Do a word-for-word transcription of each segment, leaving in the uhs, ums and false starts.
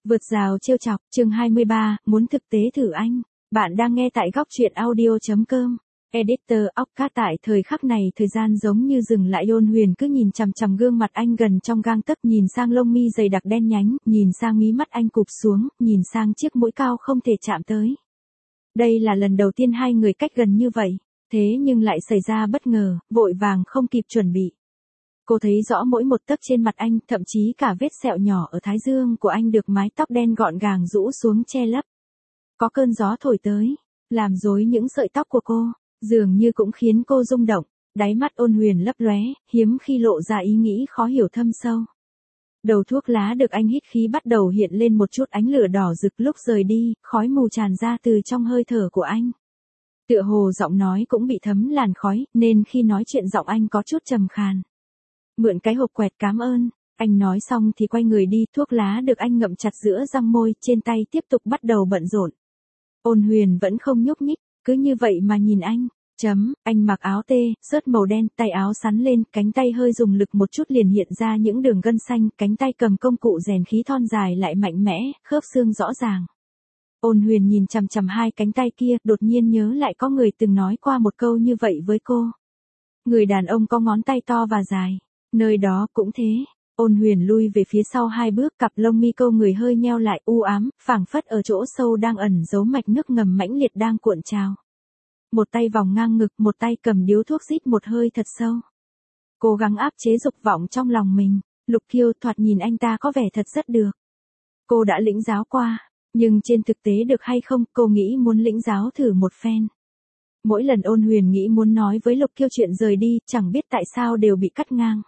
Vượt rào trêu chọc, chương hai mươi ba, muốn thực tế thử anh. Bạn đang nghe tại góc truyện audio.com. Editor Occat tại thời khắc này thời gian giống như dừng lại, Ôn Huyền cứ nhìn chằm chằm gương mặt anh gần trong gang tấc, nhìn sang lông mi dày đặc đen nhánh, nhìn sang mí mắt anh cụp xuống, nhìn sang chiếc mũi cao không thể chạm tới. Đây là lần đầu tiên hai người cách gần như vậy, thế nhưng lại xảy ra bất ngờ, vội vàng không kịp chuẩn bị. Cô thấy rõ mỗi một tấc trên mặt anh, thậm chí cả vết sẹo nhỏ ở thái dương của anh được mái tóc đen gọn gàng rũ xuống che lấp. Có cơn gió thổi tới, làm rối những sợi tóc của cô, dường như cũng khiến cô rung động. Đáy mắt Ôn Huyền lấp lóe, hiếm khi lộ ra ý nghĩ khó hiểu thâm sâu. Đầu thuốc lá được anh hít khí bắt đầu hiện lên một chút ánh lửa đỏ rực, lúc rời đi, khói mù tràn ra từ trong hơi thở của anh. Tựa hồ giọng nói cũng bị thấm làn khói, nên khi nói chuyện giọng anh có chút trầm khàn. Mượn cái hộp quẹt, cảm ơn. Anh nói xong thì quay người đi, thuốc lá được anh ngậm chặt giữa răng môi, trên tay tiếp tục bắt đầu bận rộn. Ôn Huyền vẫn không nhúc nhích, cứ như vậy mà nhìn anh. Chấm, anh mặc áo tê, sớt màu đen, tay áo sắn lên, cánh tay hơi dùng lực một chút liền hiện ra những đường gân xanh, cánh tay cầm công cụ rèn khí thon dài lại mạnh mẽ, khớp xương rõ ràng. Ôn Huyền nhìn chằm chằm hai cánh tay kia, đột nhiên nhớ lại có người từng nói qua một câu như vậy với cô. Người đàn ông có ngón tay to và dài. Nơi đó cũng thế. Ôn Huyền lui về phía sau hai bước, cặp lông mi câu người hơi nheo lại, u ám, phảng phất ở chỗ sâu đang ẩn giấu mạch nước ngầm mãnh liệt đang cuộn trào. Một tay vòng ngang ngực, một tay cầm điếu thuốc, rít một hơi thật sâu. Cố gắng áp chế dục vọng trong lòng mình. Lục Kiêu, thoạt nhìn anh ta có vẻ thật rất được. Cô đã lĩnh giáo qua, nhưng trên thực tế được hay không, cô nghĩ muốn lĩnh giáo thử một phen. Mỗi lần Ôn Huyền nghĩ muốn nói với Lục Kiêu chuyện rời đi, chẳng biết tại sao đều bị cắt ngang.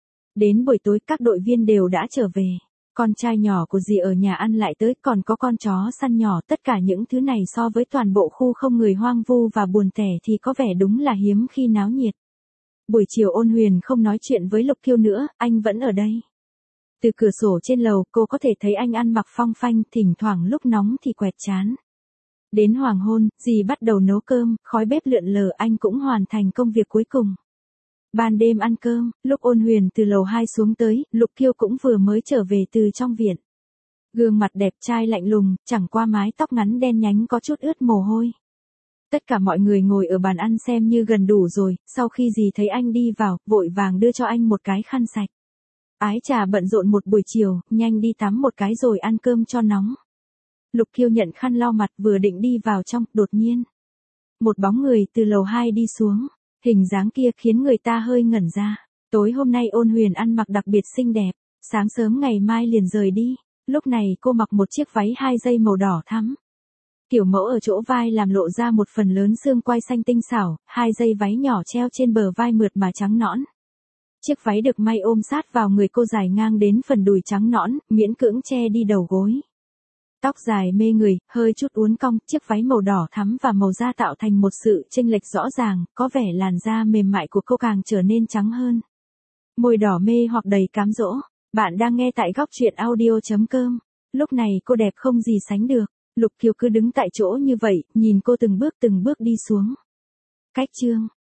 Đến buổi tối các đội viên đều đã trở về. Con trai nhỏ của dì ở nhà ăn lại tới, còn có con chó săn nhỏ, tất cả những thứ này so với toàn bộ khu không người hoang vu và buồn tẻ thì có vẻ đúng là hiếm khi náo nhiệt. Buổi chiều Ôn Huyền không nói chuyện với Lục Kiêu nữa, anh vẫn ở đây. Từ cửa sổ trên lầu cô có thể thấy anh ăn mặc phong phanh, thỉnh thoảng lúc nóng thì quẹt chán. Đến hoàng hôn, dì bắt đầu nấu cơm, khói bếp lượn lờ, anh cũng hoàn thành công việc cuối cùng. Ban đêm ăn cơm, lúc Ôn Huyền từ lầu hai xuống tới, Lục Kiêu cũng vừa mới trở về từ trong viện. Gương mặt đẹp trai lạnh lùng, chẳng qua mái tóc ngắn đen nhánh có chút ướt mồ hôi. Tất cả mọi người ngồi ở bàn ăn xem như gần đủ rồi, sau khi dì thấy anh đi vào, vội vàng đưa cho anh một cái khăn sạch. Ái trà bận rộn một buổi chiều, nhanh đi tắm một cái rồi ăn cơm cho nóng. Lục Kiêu nhận khăn lau mặt, vừa định đi vào trong, đột nhiên. Một bóng người từ lầu hai đi xuống. Hình dáng kia khiến người ta hơi ngẩn ra. Tối hôm nay Ôn Huyền ăn mặc đặc biệt xinh đẹp. Sáng sớm ngày mai liền rời đi. Lúc này cô mặc một chiếc váy hai dây màu đỏ thắm. Kiểu mẫu ở chỗ vai làm lộ ra một phần lớn xương quai xanh tinh xảo. Hai dây váy nhỏ treo trên bờ vai mượt mà trắng nõn. Chiếc váy được may ôm sát vào người cô, dài ngang đến phần đùi trắng nõn, miễn cưỡng che đi đầu gối. Tóc dài mê người, hơi chút uốn cong, chiếc váy màu đỏ thắm và màu da tạo thành một sự chênh lệch rõ ràng, có vẻ làn da mềm mại của cô càng trở nên trắng hơn. Môi đỏ mê hoặc đầy cám dỗ. Bạn đang nghe tại góc truyện audio.com. Lúc này cô đẹp không gì sánh được. Lục Kiều cứ đứng tại chỗ như vậy, nhìn cô từng bước từng bước đi xuống. Cách chương.